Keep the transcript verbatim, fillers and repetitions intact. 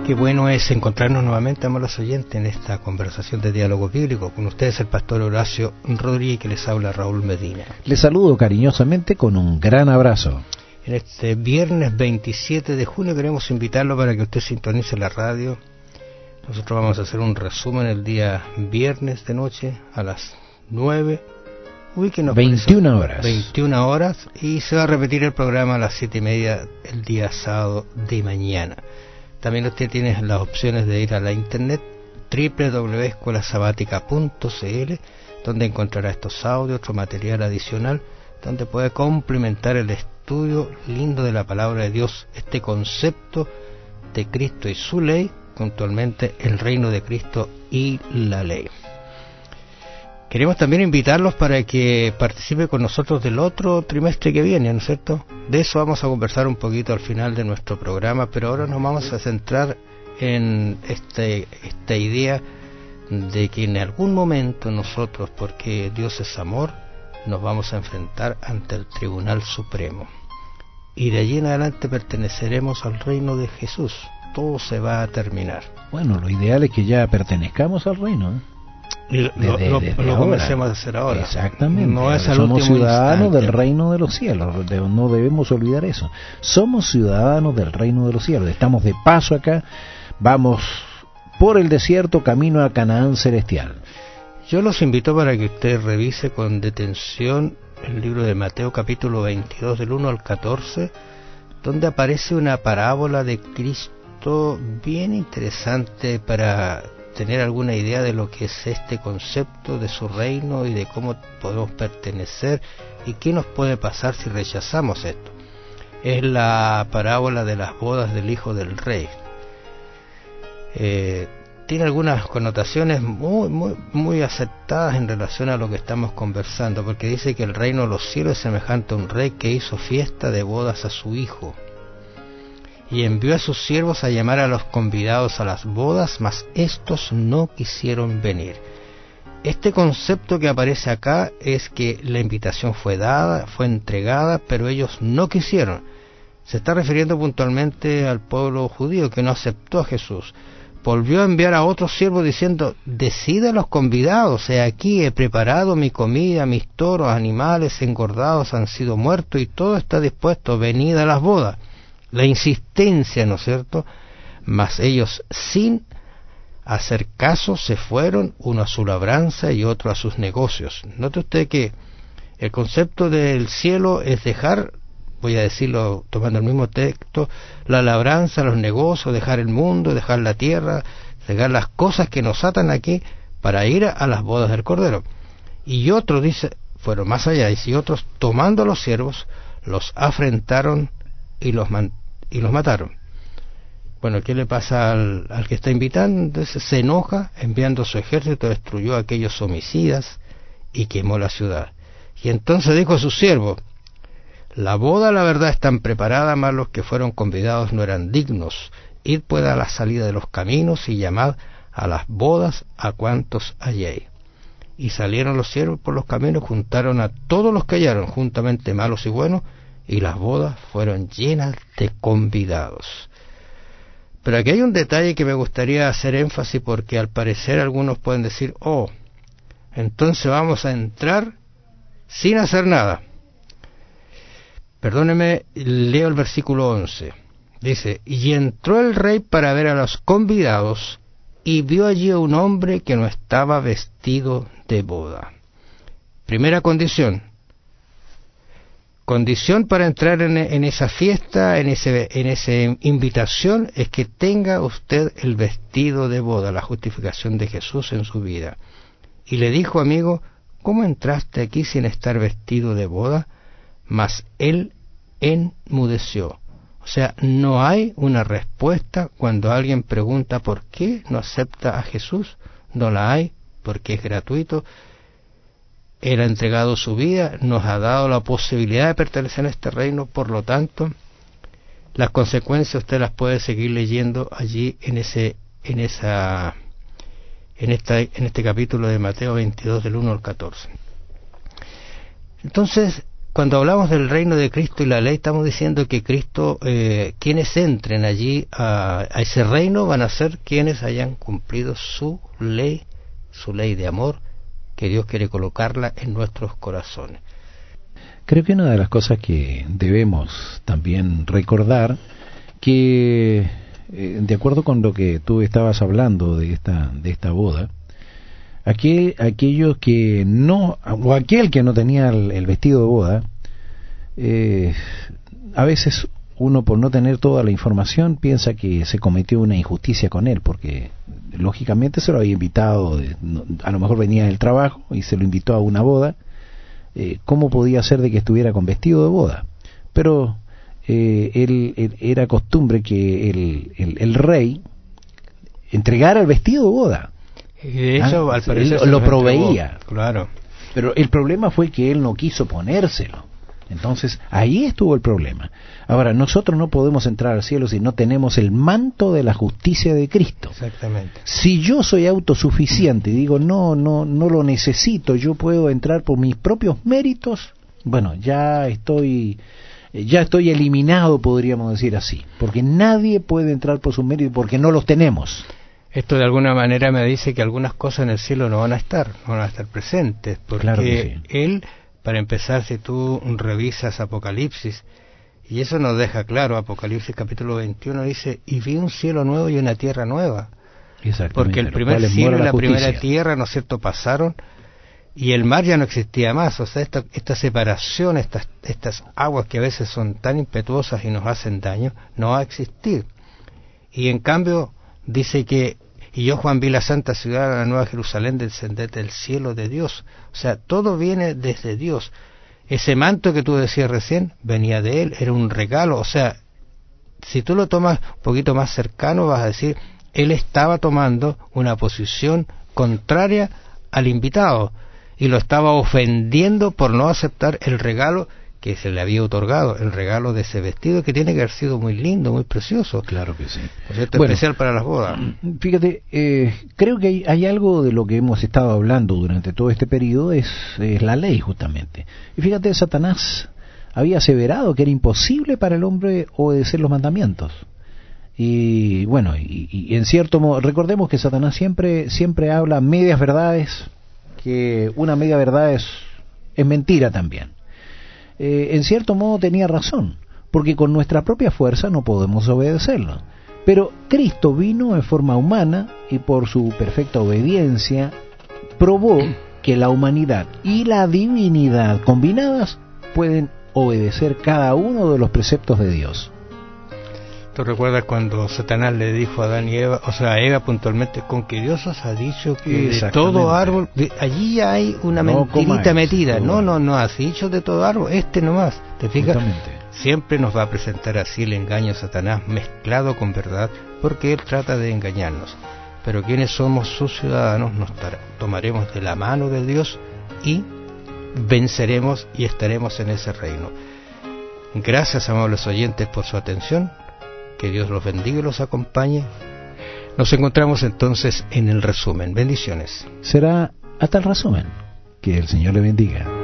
Qué bueno es encontrarnos nuevamente, amables oyentes, en esta conversación de diálogo bíblico. Con ustedes el pastor Horacio Rodríguez, que les habla Raúl Medina. Les saludo cariñosamente con un gran abrazo. En este viernes veintisiete de junio queremos invitarlo para que usted sintonice la radio. Nosotros vamos a hacer un resumen el día viernes de noche a las nueve. Ubíquenos veintiuna horas. veintiuna horas, y se va a repetir el programa a las siete y media el día sábado de mañana. También usted tiene las opciones de ir a la internet doble u doble u doble u punto escuela sabática punto c l, donde encontrará estos audios, otro material adicional, donde puede complementar el estudio lindo de la palabra de Dios, este concepto de Cristo y su ley, puntualmente el reino de Cristo y la ley. Queremos también invitarlos para que participe con nosotros del otro trimestre que viene, ¿no es cierto? De eso vamos a conversar un poquito al final de nuestro programa, pero ahora nos vamos a centrar en este, esta idea de que en algún momento nosotros, porque Dios es amor, nos vamos a enfrentar ante el Tribunal Supremo. Y de allí en adelante perteneceremos al reino de Jesús. Todo se va a terminar. Bueno, lo ideal es que ya pertenezcamos al reino, ¿eh? Y lo, desde, lo, desde lo comencemos a hacer ahora. Exactamente. No es al Somos último ciudadanos instante del reino de los cielos. No debemos olvidar eso. Somos ciudadanos del reino de los cielos. Estamos de paso acá. Vamos por el desierto camino a Canaán celestial. Yo los invito para que usted revise con detención el libro de Mateo capítulo veintidós del uno al catorce, donde aparece una parábola de Cristo bien interesante para tener alguna idea de lo que es este concepto de su reino y de cómo podemos pertenecer y qué nos puede pasar si rechazamos esto. Es la parábola de las bodas del hijo del rey. Eh, tiene algunas connotaciones muy, muy, muy aceptadas en relación a lo que estamos conversando, porque dice que el reino de los cielos es semejante a un rey que hizo fiesta de bodas a su hijo, y envió a sus siervos a llamar a los convidados a las bodas, mas estos no quisieron venir. Este concepto que aparece acá es que la invitación fue dada, fue entregada, pero ellos no quisieron. Se está refiriendo puntualmente al pueblo judío que no aceptó a Jesús. Volvió a enviar a otros siervos diciendo: decida a los convidados, he aquí he preparado mi comida, mis toros, animales engordados han sido muertos y todo está dispuesto, venid a las bodas. La insistencia, ¿no es cierto? Mas ellos, sin hacer caso, se fueron, uno a su labranza y otro a sus negocios. Note usted que el concepto del cielo es dejar, voy a decirlo tomando el mismo texto, la labranza, los negocios, dejar el mundo, dejar la tierra, dejar las cosas que nos atan aquí para ir a, a las bodas del Cordero. Y otros, dice, fueron más allá, y otros, tomando a los siervos, los afrentaron y los man, y los mataron. Bueno, ¿qué le pasa al, al que está invitando? Entonces se enoja, enviando su ejército, destruyó a aquellos homicidas y quemó la ciudad. Y entonces dijo a sus siervos: la boda, la verdad, están preparada, mas los que fueron convidados no eran dignos. Id pues a la salida de los caminos y llamad a las bodas a cuantos halléis. Y salieron los siervos por los caminos, juntaron a todos los que hallaron, juntamente malos y buenos, y las bodas fueron llenas de convidados. Pero aquí hay un detalle que me gustaría hacer énfasis, porque al parecer algunos pueden decir: oh, entonces vamos a entrar sin hacer nada. Perdóneme, leo el versículo once. Dice: y entró el rey para ver a los convidados, y vio allí a un hombre que no estaba vestido de boda. Primera condición. Condición para entrar en, en esa fiesta, en ese, en esa invitación, es que tenga usted el vestido de boda, la justificación de Jesús en su vida. Y le dijo: amigo, ¿cómo entraste aquí sin estar vestido de boda? Mas él enmudeció. O sea, no hay una respuesta cuando alguien pregunta por qué no acepta a Jesús. No la hay, porque es gratuito. Él ha entregado su vida, nos ha dado la posibilidad de pertenecer a este reino, por lo tanto, las consecuencias usted las puede seguir leyendo allí en ese, en esa, en esta, en este capítulo de Mateo veintidós del uno al catorce. Entonces, cuando hablamos del reino de Cristo y la ley, estamos diciendo que Cristo, eh, quienes entren allí a, a ese reino van a ser quienes hayan cumplido su ley, su ley de amor, que Dios quiere colocarla en nuestros corazones. Creo que una de las cosas que debemos también recordar, que eh, de acuerdo con lo que tú estabas hablando de esta de esta boda, aquel, aquellos que no, o aquel que no tenía el, el vestido de boda, eh, a veces uno, por no tener toda la información, piensa que se cometió una injusticia con él, porque lógicamente se lo había invitado, a lo mejor venía del trabajo y se lo invitó a una boda. Eh, ¿cómo podía ser de que estuviera con vestido de boda? Pero eh, él, él, era costumbre que el, el, el rey entregara el vestido de boda. Y de hecho, ah, al parecer él lo proveía. Claro. Pero el problema fue que él no quiso ponérselo. Entonces, ahí estuvo el problema. Ahora, nosotros no podemos entrar al cielo si no tenemos el manto de la justicia de Cristo. Exactamente. Si yo soy autosuficiente y digo, no, no, no lo necesito, yo puedo entrar por mis propios méritos, bueno, ya estoy, ya estoy eliminado, podríamos decir así. Porque nadie puede entrar por sus méritos porque no los tenemos. Esto de alguna manera me dice que algunas cosas en el cielo no van a estar, no van a estar presentes, porque claro que sí. Él, para empezar, si tú revisas Apocalipsis, y eso nos deja claro, Apocalipsis capítulo veintiuno dice, y vi un cielo nuevo y una tierra nueva. Porque el primer cielo y la, la primera tierra, ¿no es cierto?, pasaron, y el mar ya no existía más. O sea, esta, esta separación, estas, estas aguas que a veces son tan impetuosas y nos hacen daño, no va a existir. Y en cambio, dice que, y yo, Juan, vi la santa ciudad, la nueva Jerusalén, descender del cielo de Dios. O sea, todo viene desde Dios. Ese manto que tú decías recién, venía de Él, era un regalo. O sea, si tú lo tomas un poquito más cercano, vas a decir, Él estaba tomando una posición contraria al invitado, y lo estaba ofendiendo por no aceptar el regalo que se le había otorgado, el regalo de ese vestido, que tiene que haber sido muy lindo, muy precioso. Claro que sí. ¿Cierto? Bueno, especial para las bodas. Fíjate, eh, creo que hay, hay algo de lo que hemos estado hablando durante todo este periodo, es, es la ley justamente. Y fíjate, Satanás había aseverado que era imposible para el hombre obedecer los mandamientos. Y bueno, y, y en cierto modo, recordemos que Satanás siempre, siempre habla medias verdades, que una media verdad es, es mentira también. Eh, en cierto modo tenía razón, porque con nuestra propia fuerza no podemos obedecerlo. Pero Cristo vino en forma humana y por su perfecta obediencia probó que la humanidad y la divinidad combinadas pueden obedecer cada uno de los preceptos de Dios. ¿Tú recuerdas cuando Satanás le dijo a Adán y Eva, o sea, a Eva puntualmente, con que Dios os ha dicho que de todo árbol, de, allí hay una no mentirita comáis, metida, no, no, no, has dicho de todo árbol, este nomás, ¿te fijas? Justamente. Siempre nos va a presentar así el engaño de Satanás mezclado con verdad, porque él trata de engañarnos. Pero quienes somos sus ciudadanos nos tomaremos de la mano de Dios y venceremos y estaremos en ese reino. Gracias, amables oyentes, por su atención. Que Dios los bendiga y los acompañe. Nos encontramos entonces en el resumen. Bendiciones. Será hasta el resumen. Que el Señor le bendiga.